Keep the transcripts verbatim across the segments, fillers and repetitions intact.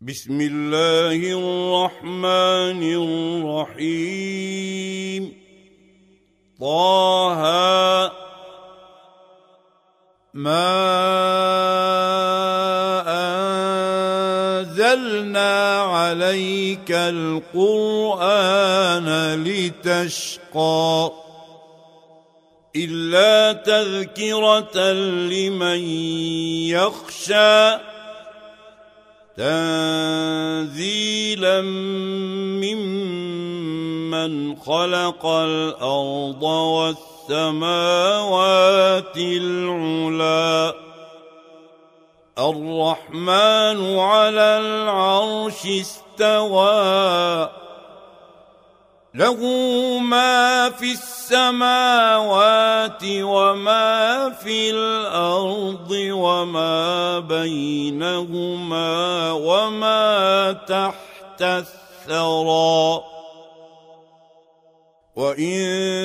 بسم الله الرحمن الرحيم. طه ما أنزلنا عليك القرآن لتشقى إلا تذكرة لمن يخشى تنزيلا ممن خلق الأرض والسماوات العلى الرحمن على العرش استوى له ما في السماوات وما في الأرض وما بينهما وما تحت الثرى وإن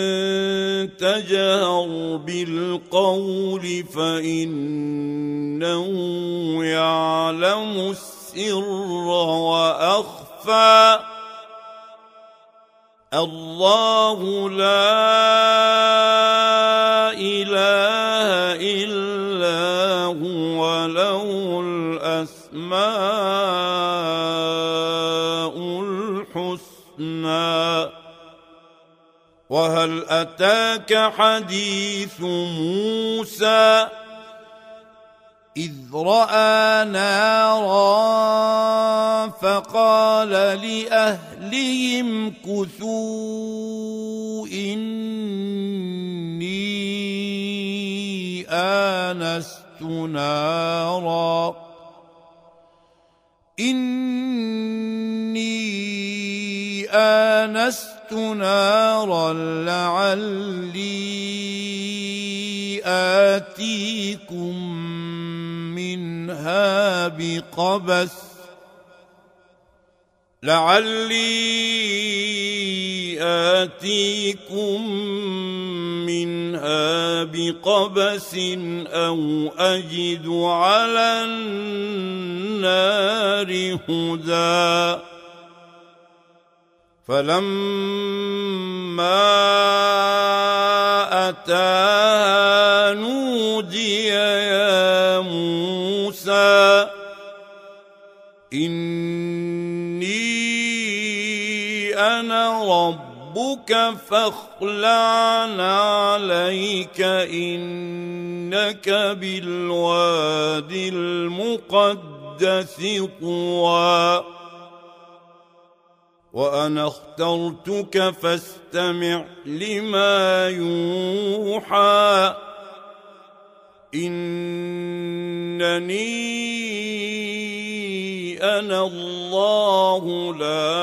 تجهر بالقول فإنه يعلم السر وأخفى الله لا إله إلا هو له الأسماء الحسنى. وهل أتاك حديث موسى إذ رأى نارا فقال لأهلهم كثوا إني آنست نارا إني آنست نارا لعلي آتيكم منها بقبس لعلي آتيكم منها بقبس أو أجد على النار هدى. فلما أتاها نودي يا موسى إني أنا ربك فاخلع عليك إنك بالوادي المقدس طوى وأنا اخترتك فاستمع لما يوحى إنني أنا الله لا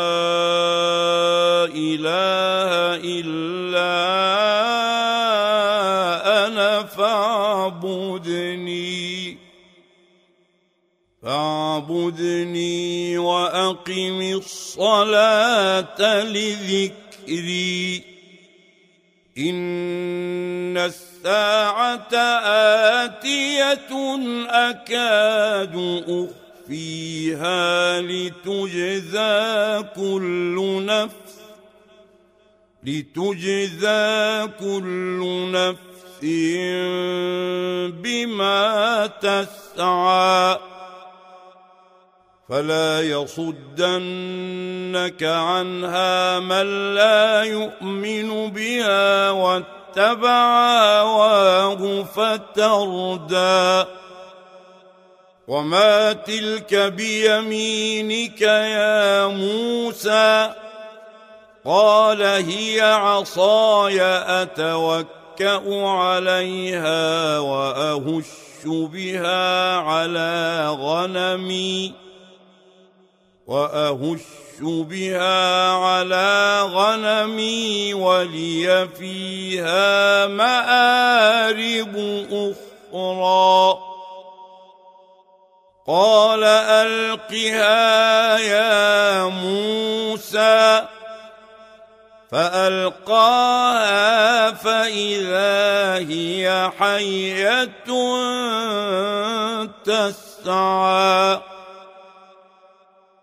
إله إلا أنا فاعبدني فاعبدني وأقم الصلاة لذكري إن الساعة آتية أكاد أخفيها لتجزى كل نفس لتجزى كل نفس بما تسعى فلا يصدنك عنها من لا يؤمن بها واتبع هواه فتردى. وما تلك بيمينك يا موسى قال هي عصاي أتوكأ عليها وأهش بها على غنمي وأهش بها على غنمي ولي فيها مآرب أخرى قال ألقها يا موسى فألقاها فإذا هي حية تسعى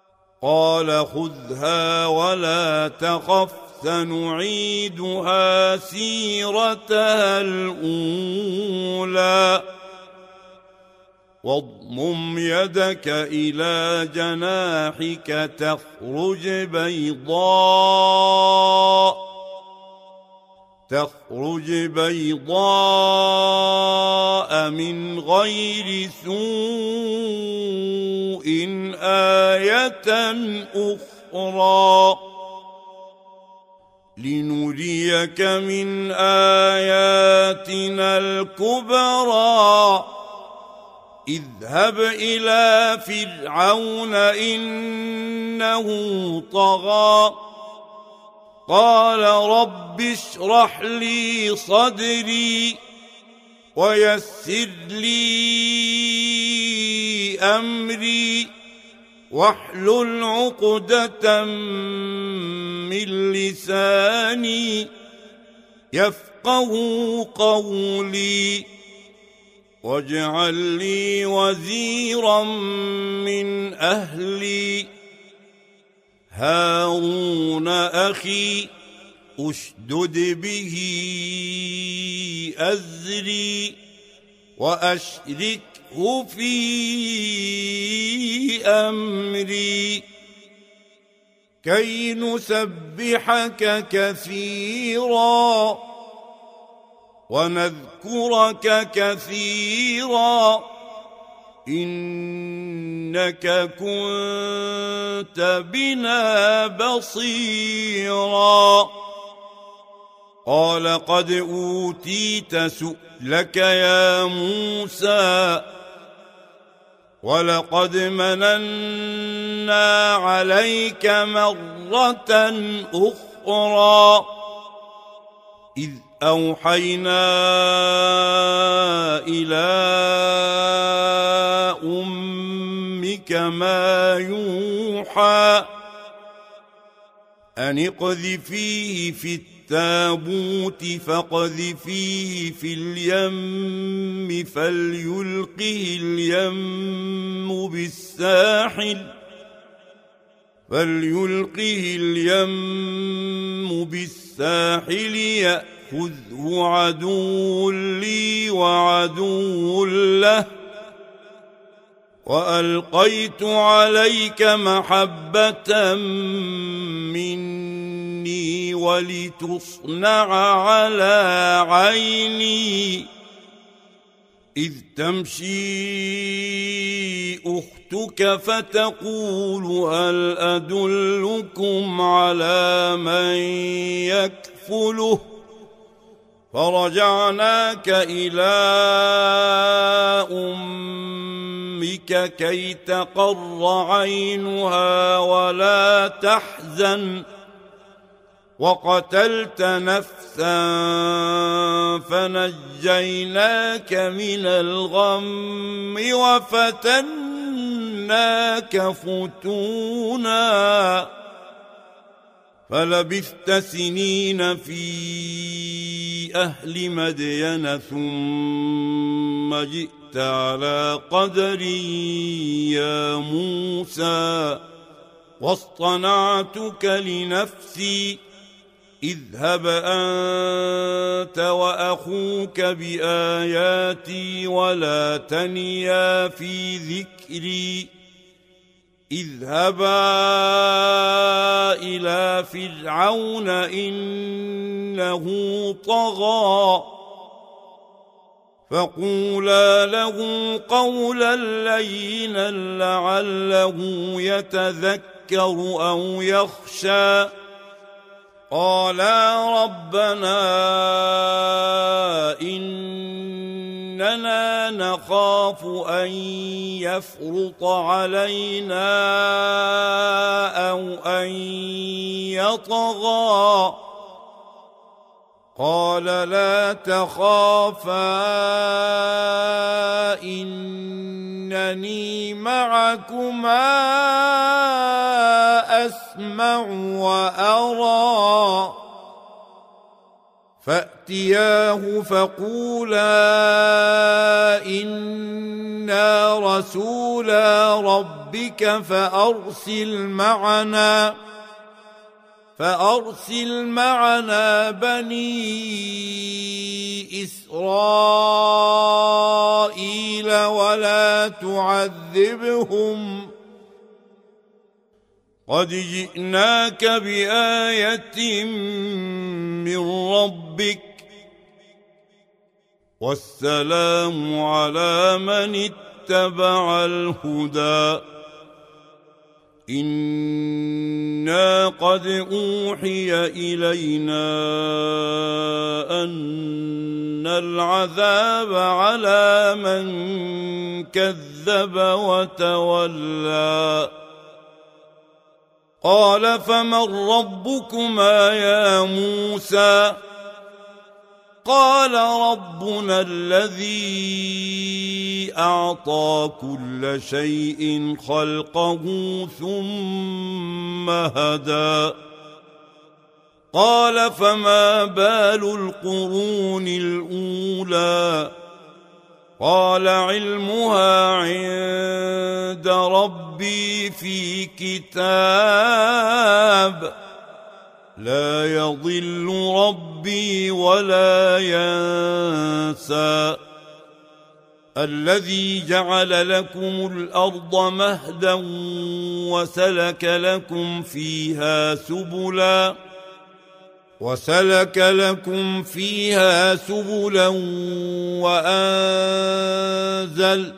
قال خذها ولا تخف سنعيدها سيرتها الأولى واضمم يدك إلى جناحك تخرج بيضاء تخرج بيضاء من غير سوء آية أخرى لنريك من آياتنا الكبرى اذهب إلى فرعون إنه طغى قال رب اشرح لي صدري ويسر لي أمري واحلل عقدة من لساني يفقه قولي واجعل لي وزيرا من أهلي هارون أخي أشدد به أزري وأشركه في أمري كي نسبحك كثيرا ونذكرك كثيرا إنك كنت بنا بصيرا قال قد أوتيت سؤلك يا موسى ولقد مننا عليك مرة أخرى إذ أوحينا إلى أمك ما يوحى أن اقذفيه في التابوت فاقذفيه في اليم فليلقه اليم بالساحل فليلقه اليم بالساحل يأخذه عدو لي وعدو له وألقيت عليك محبة مني ولتصنع على عيني إذ تمشي أختك فتقول هل أدلكم على من يكفله فرجعناك إلى أمك كي تقر عينها ولا تحزن وقتلت نفسا فنجيناك من الغم وفتناك فتونا فلبثت سنين في أهل مدين ثم جئت على قدري يا موسى واصطنعتك لنفسي اذهب أنت وأخوك بآياتي ولا تنيا في ذكري اذهبا إلى فرعون إنه طغى فقولا له قولا لينا لعله يتذكر أو يخشى قالا ربنا إننا نخاف أن يفرط علينا أو أن يطغى قال لا تخافا إنني معكما أسمع وأرى فأت فأتياه فقولا إنا رسولا ربك فأرسل معنا فأرسل معنا بني إسرائيل ولا تعذبهم قد جئناك بآية من ربك والسلام على من اتبع الهدى إنا قد أوحي إلينا أن العذاب على من كذب وتولى قال فمن ربكما يا موسى قال ربنا الذي أعطى كل شيء خلقه ثم هدى قال فما بال القرون الأولى قال علمها عند ربي في كتاب لا يضل ربي ولا ينسى الذي جعل لكم الأرض مهدا وسلك لكم فيها سبلا وسلك لكم فيها سبلا وأنزل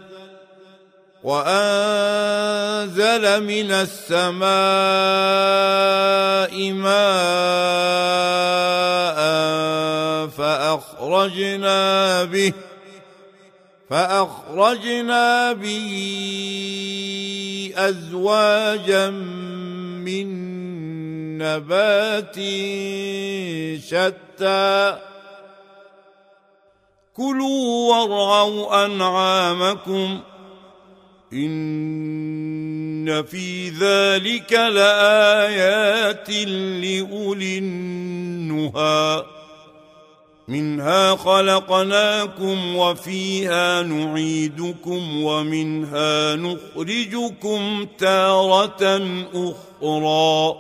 وأنزل من السماء ماء فأخرجنا به فأخرجنا به أزواجا من نبات شتى كلوا وارعوا أنعامكم إن في ذلك لآيات لأولي النهى منها خلقناكم وفيها نعيدكم ومنها نخرجكم تارة أخرى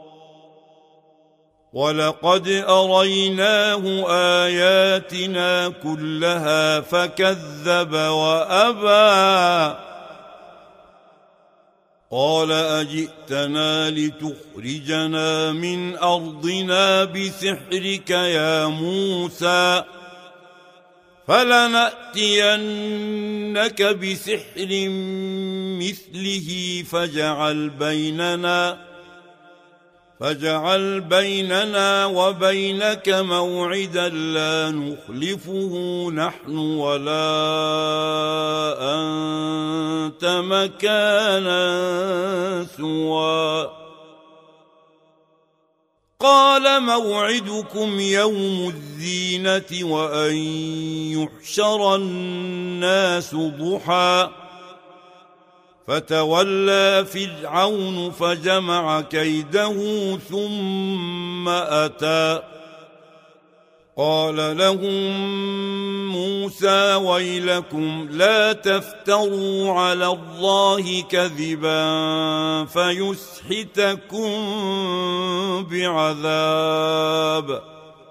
ولقد أريناه آياتنا كلها فكذب وأبى قال أجئتنا لتخرجنا من أرضنا بسحرك يا موسى فلنأتينك بسحر مثله فاجعل بيننا فاجعل بيننا وبينك موعدا لا نخلفه نحن ولا أنت مكانا سوى قال موعدكم يوم الزينة وأن يحشر الناس ضحى فتولى فرعون فجمع كيده ثم أتى قال لهم موسى ويلكم لا تفتروا على الله كذبا فيسحتكم بعذاب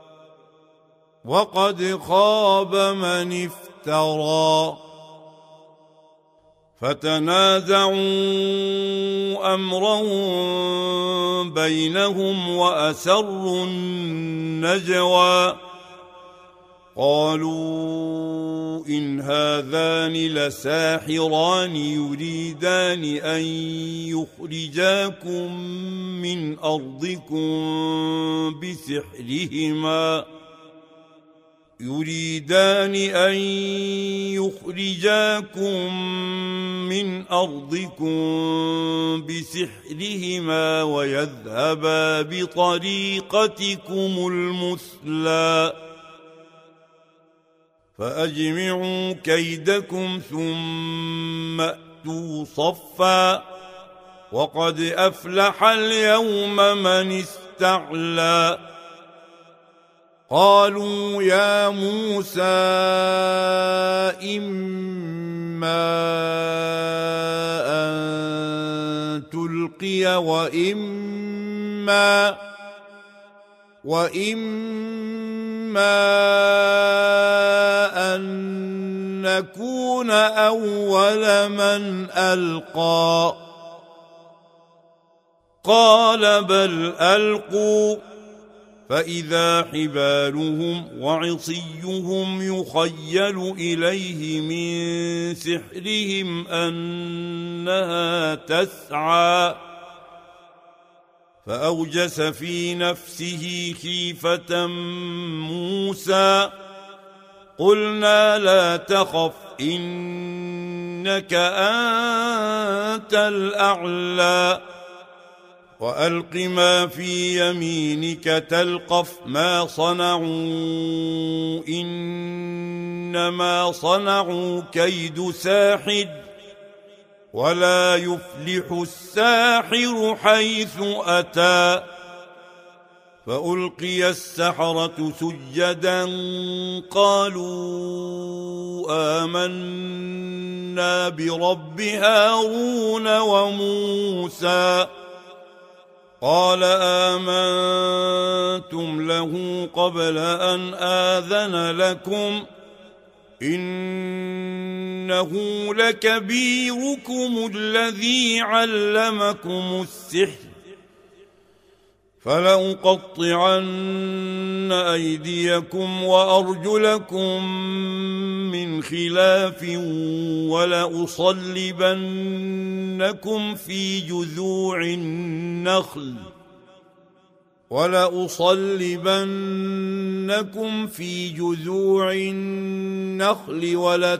وقد خاب من افترى فتنازعوا أمرهم بينهم وأسروا النجوى قالوا إن هذان لساحران يريدان أن يخرجاكم من أرضكم بسحرهما يريدان أن يخرجاكم من أرضكم بسحرهما ويذهبا بطريقتكم المثلى فأجمعوا كيدكم ثم أتوا صفا وقد أفلح اليوم من استعلى قالوا يا موسى إما أن تلقي وإما وإما أن نكون أول من ألقى قال بل ألقوا فإذا حبالهم وعصيهم يخيل إليه من سحرهم أنها تسعى فأوجس في نفسه خيفة موسى قلنا لا تخف إنك أنت الأعلى وألق ما في يمينك تلقف ما صنعوا إنما صنعوا كيد ساحر ولا يفلح الساحر حيث أتى فألقي السحرة سجدا قالوا آمنا برب هارون وموسى قال آمنتم له قبل أن آذن لكم إنه لكبيركم الذي علمكم السحر فلأقطعن أيديكم وأرجلكم من خلاف ولأصلبنكم في جذوع النخل ولأصلبنكم في جذوع النخل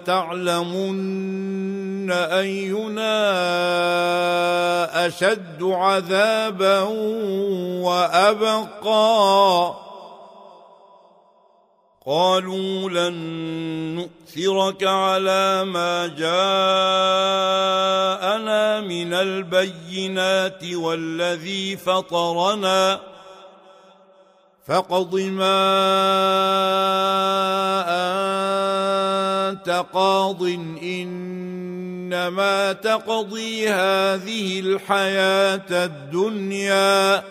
ولتعلمن أينا أشد عذابا وأبقى قالوا لن نؤثرك على ما جاءنا من البينات والذي فطرنا فاقض ما أنت قاض إنما تقضي هذه الحياة الدنيا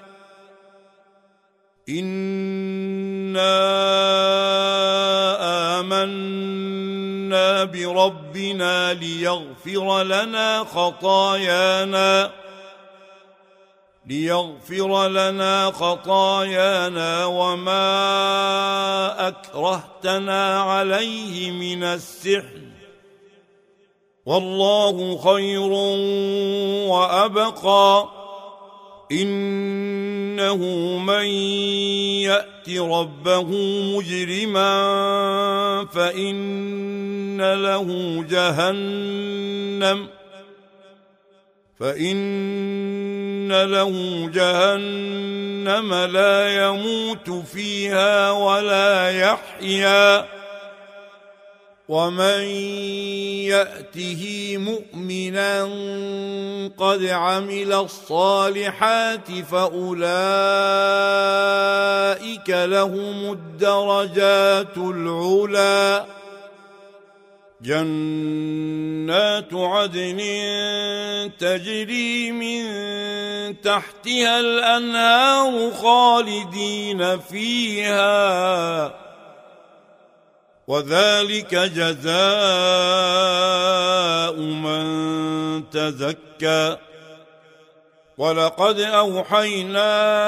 إنا آمنا بربنا ليغفر لنا خطايانا ليغفر لنا خطايانا وما أكرهتنا عليه من السحر والله خير وأبقى إنه من يأت ربه مجرما فإن له جهنم فإن له جهنم لا يموت فيها ولا يحيا ومن يأته مؤمنا قد عمل الصالحات فأولئك لهم الدرجات العلى جنات عدن تجري من تحتها الأنهار خالدين فيها وذلك جزاء من تزكى ولقد أوحينا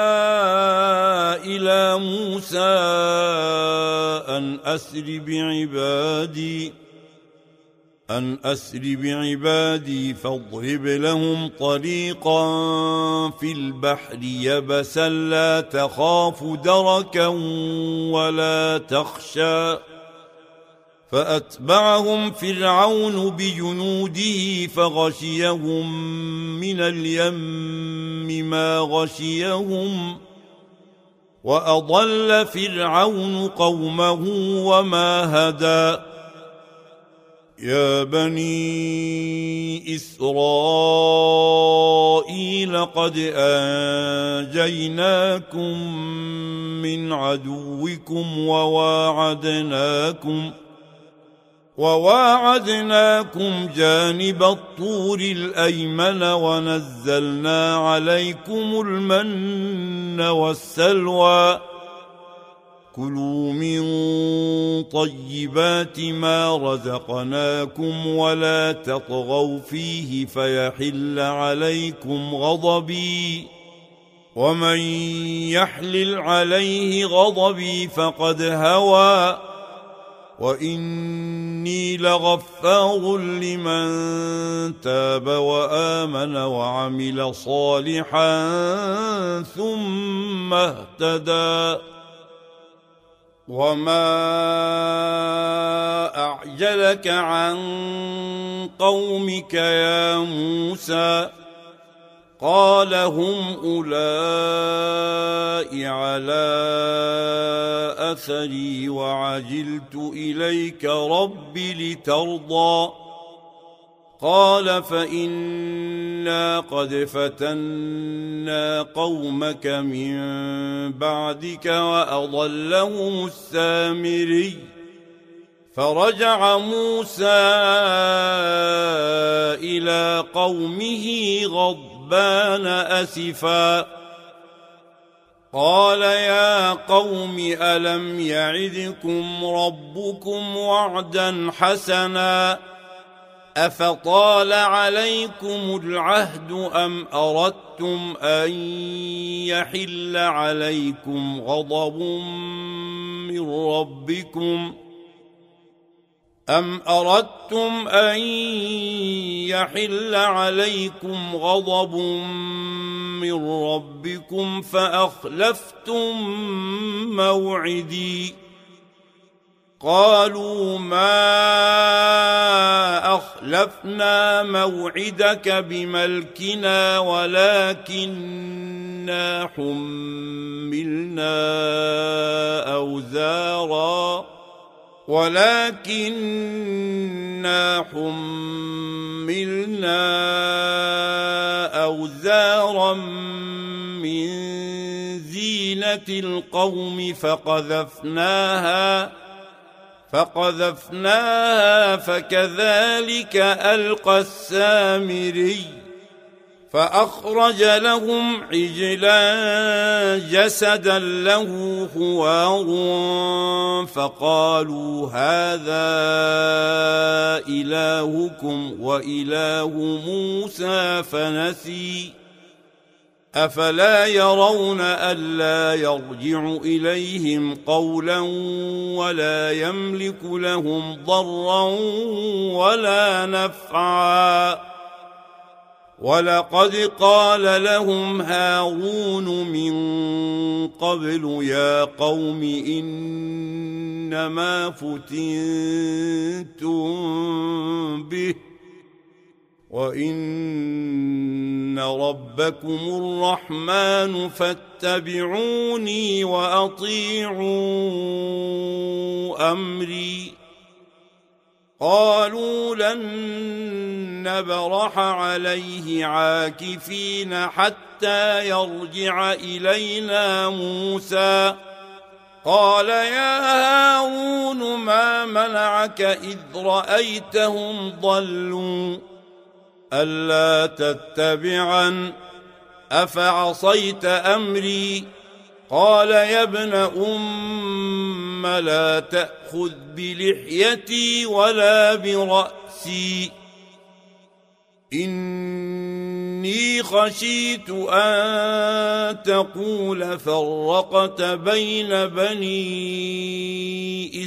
إلى موسى أن أسر بعبادي أن أسر بعبادي فاضرب لهم طريقا في البحر يبسا لا تخاف دركا ولا تخشى فأتبعهم فرعون بجنوده فغشيهم من اليم ما غشيهم وأضل فرعون قومه وما هدى يا بني إسرائيل قد أنجيناكم من عدوكم وواعدناكم وواعدناكم جانب الطور الأيمن ونزلنا عليكم المن والسلوى كلوا من طيبات ما رزقناكم ولا تطغوا فيه فيحل عليكم غضبي ومن يحلل عليه غضبي فقد هوى وإني لغفار لمن تاب وآمن وعمل صالحا ثم اهتدى وما أعجلك عن قومك يا موسى قال هم أولئك على أثري وعجلت إليك رب لترضى قال فإنا قد فتنا قومك من بعدك وأضلهم السامري فرجع موسى إلى قومه غضبان أسفا قال يا قوم ألم يعدكم ربكم وعدا حسنا أفطال عليكم العهد أم أردتم أن يحل عليكم غضب من ربكم أم أردتم أن يحل عليكم غضب من ربكم فأخلفتم موعدي قالوا ما أخلفنا موعدك بملكنا ولكننا حملنا أوزارا ولكننا حملنا أوزارا من زينة القوم فقذفناها فقذفناها فكذلك ألقى السامري فأخرج لهم عجلا جسدا له خوار فقالوا هذا إلهكم وإله موسى فنسي أفلا يرون ألا يرجع إليهم قولا ولا يملك لهم ضرا ولا نفعا ولقد قال لهم هارون من قبل يا قوم إنما فتنتم به وإن ربكم الرحمن فاتبعوني وأطيعوا أمري قالوا لن نبرح عليه عاكفين حتى يرجع إلينا موسى قال يا هارون ما منعك إذ رأيتهم ضلوا ألا تتبعن أفعصيت أمري قال يا ابن أم لا تأخذ بلحيتي ولا برأسي إني خشيت أن تقول فرقت بين بني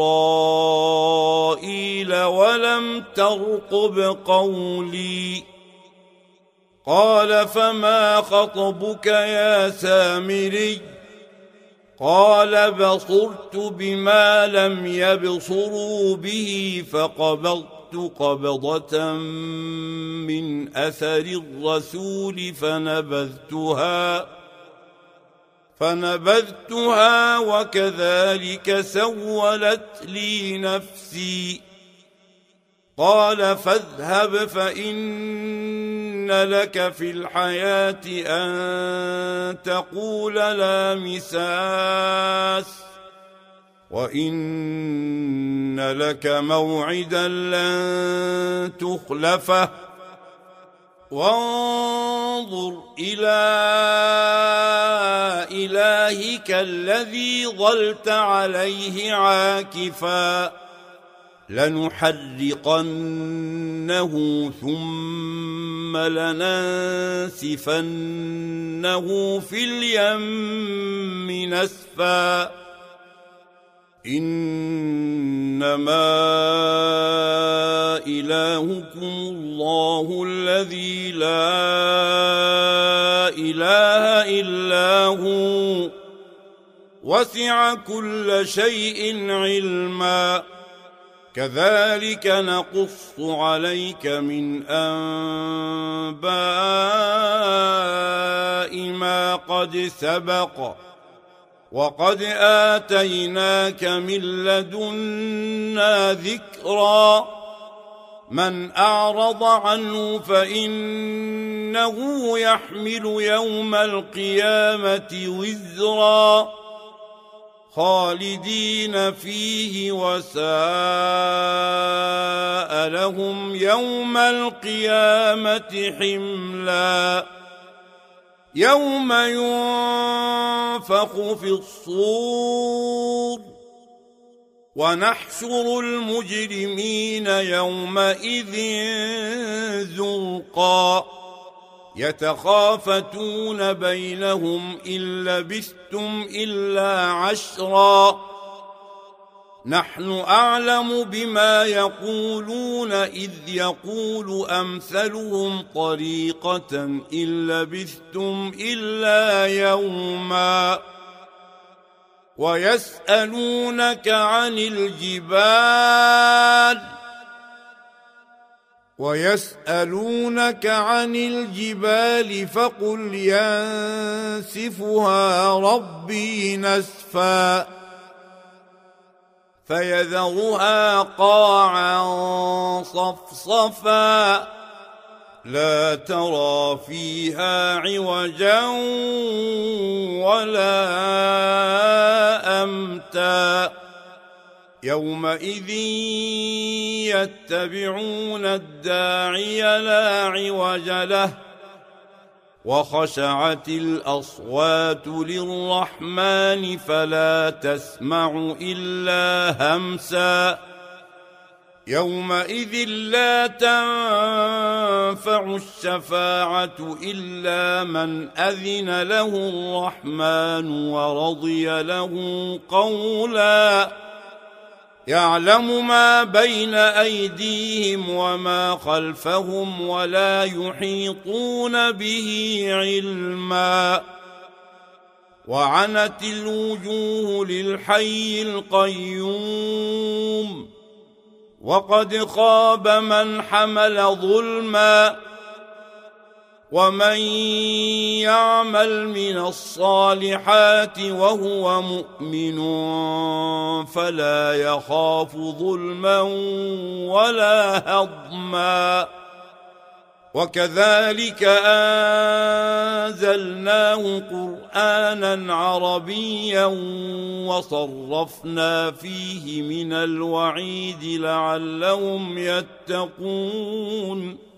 إسرائيل ولم ترقب قولي قال فما خطبك يا سامري قال بصرت بما لم يبصروا به فقبضت قبضة من أثر الرسول فنبذتها فنبذتها وكذلك سولت لي نفسي قال فاذهب فإن لك في الحياة أن تقول لا مساس وإن لك موعدا لن تخلفه وانظر إلى إلهك الذي ظلت عليه عاكفا لنحرقنه ثم لننسفنه في اليم نسفا إنما إلهكم الله الذي لا إله إلا هو وسع كل شيء علما كذلك نقص عليك من أنباء ما قد سبق وقد آتيناك من لدنا ذكرا من أعرض عنه فإنه يحمل يوم القيامة وزرا خالدين فيه وساء لهم يوم القيامة حملا يوم ينفخ في الصور ونحشر المجرمين يومئذ زرقا يتخافتون بينهم إن لبثتم إلا عشرا نحن أعلم بما يقولون إذ يقول أمثلهم طريقة إن لبثتم إلا يوما ويسألونك عن الجبال ويسألونك عن الجبال فقل ينسفها ربي نسفا فيذرها قاعا صفصفا لا ترى فيها عوجا ولا أمتا يومئذ يتبعون الداعي لا عوج له وخشعت الأصوات للرحمن فلا تسمع إلا همسا يومئذ لا تنفع الشفاعة إلا من أذن له الرحمن ورضي له قولا يعلم ما بين أيديهم وما خلفهم ولا يحيطون به علما وعنت الوجوه للحي القيوم وقد خاب من حمل ظلما ومن يعمل من الصالحات وهو مؤمن فلا يخاف ظلما ولا هضما وكذلك أنزلناه قرآنا عربيا وصرفنا فيه من الوعيد لعلهم يتقون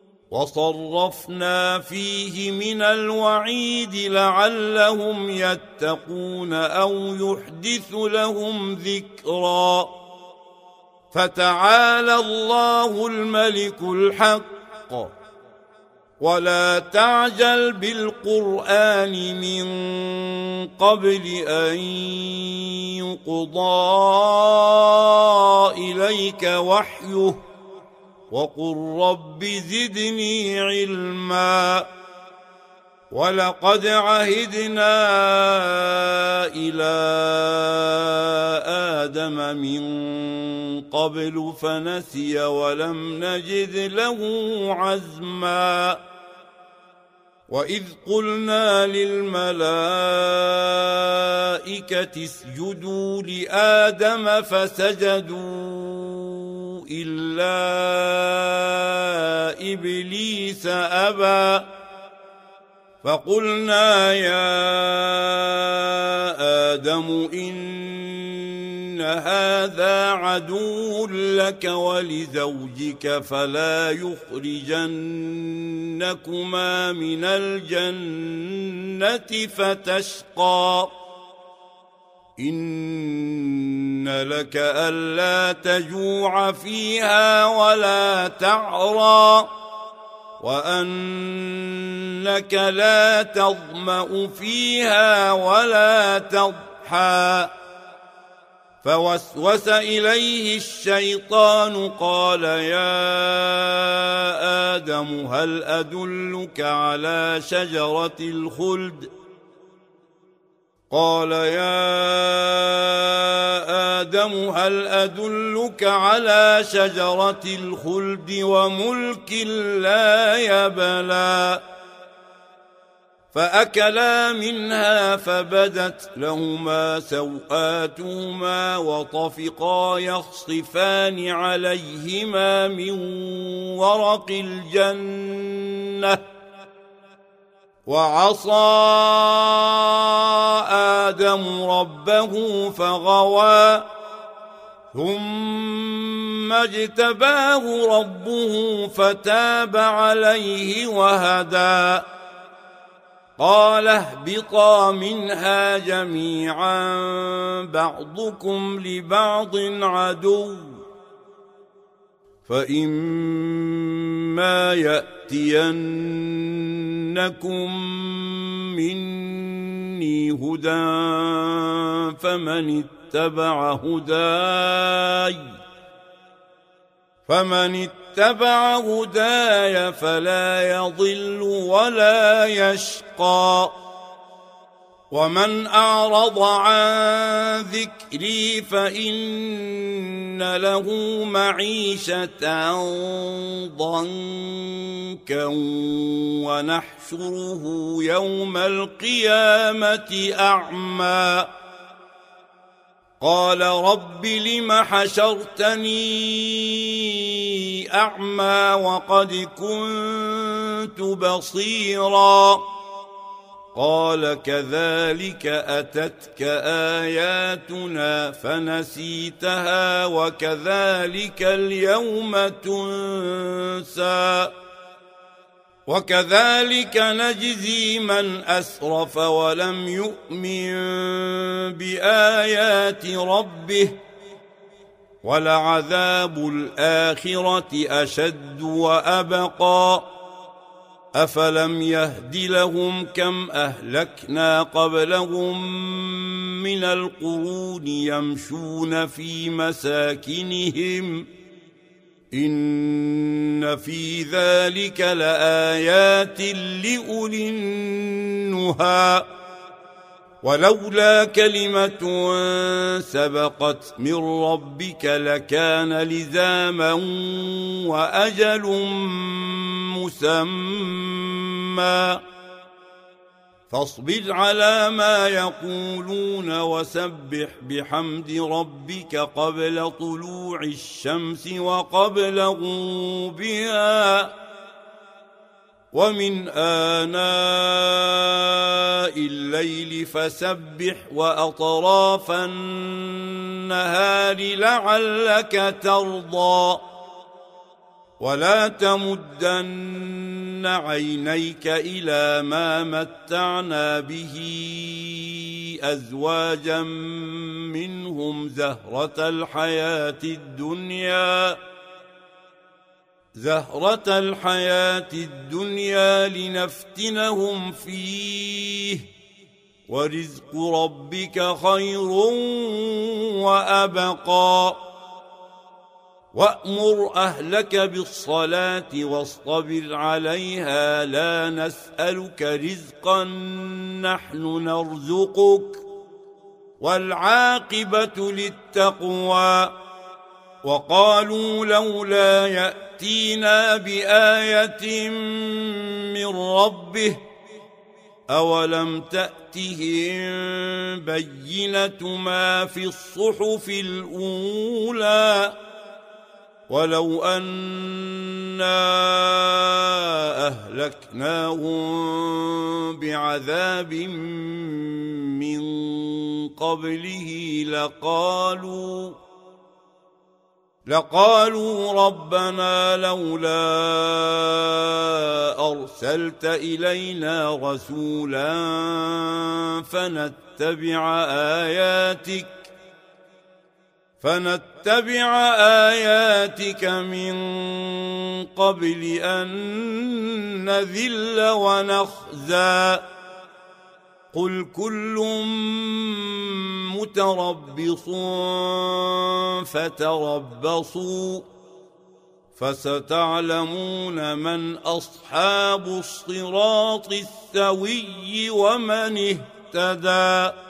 وصرفنا فيه من الوعيد لعلهم يتقون أو يحدث لهم ذكرا فتعالى الله الملك الحق ولا تعجل بالقرآن من قبل أن يقضى إليك وحيه وقل رب زدني علما ولقد عهدنا إلى آدم من قبل فنسي ولم نجد له عزما وإذ قلنا للملائكة اسجدوا لآدم فسجدوا إلا إبليس أبى فقلنا يا آدم إن هذا عدو لك ولزوجك فلا يخرجنكما من الجنة فتشقى إن لك ألا تجوع فيها ولا تعرى وأنك لا تظمأ فيها ولا تضحى فوسوس إليه الشيطان قال يا آدم هل أدلك على شجرة الخلد قال يا آدم هل أدلك على شجرة الخلد وملك لا يبلى فأكلا منها فبدت لهما سوآتهما وطفقا يخصفان عليهما من ورق الجنة وعصى آدم ربه فغوى ثم اجتباه ربه فتاب عليه وهدى قال اهبطا منها جميعا بعضكم لبعض عدو فإما يأتينكم مني هدى فمن اتبع هداي فمن اتبع هداي فلا يضل ولا يشقى ومن أعرض عن ذكري فإن له معيشة ضنكا ونحشره يوم القيامة أعمى قال رب لم حشرتني أعمى وقد كنت بصيرا قال كذلك أتتك آياتنا فنسيتها وكذلك اليوم تنسى وكذلك نجزي من أسرف ولم يؤمن بآيات ربه ولعذاب الآخرة أشد وأبقى أفلم يهد لهم كم أهلكنا قبلهم من القرون يمشون في مساكنهم إن في ذلك لآيات لأولي النهى ولولا كلمة سبقت من ربك لكان لزاما وأجل مسمى فاصبر على ما يقولون وسبح بحمد ربك قبل طلوع الشمس وقبل غروبها ومن آناء الليل فسبح وأطراف النهار لعلك ترضى ولا تمدن عينيك إلى ما متعنا به أزواجا منهم زهرة الحياة الدنيا زهرة الحياة الدنيا لنفتنهم فيه ورزق ربك خير وأبقى وأمر أهلك بالصلاة واصطبر عليها لا نسألك رزقا نحن نرزقك والعاقبة للتقوى وقالوا لولا يأتينا بآية من ربه أولم تأتهم بينة ما في الصحف الأولى ولو أنا أهلكناهم بعذاب من قبله لقالوا لقالوا ربنا لولا أرسلت إلينا رسولا فنتبع آياتك فنتبع آياتك من قبل أن نذل ونخزى قل كل متربص فتربصوا فستعلمون من أصحاب الصراط السوي ومن اهتدى.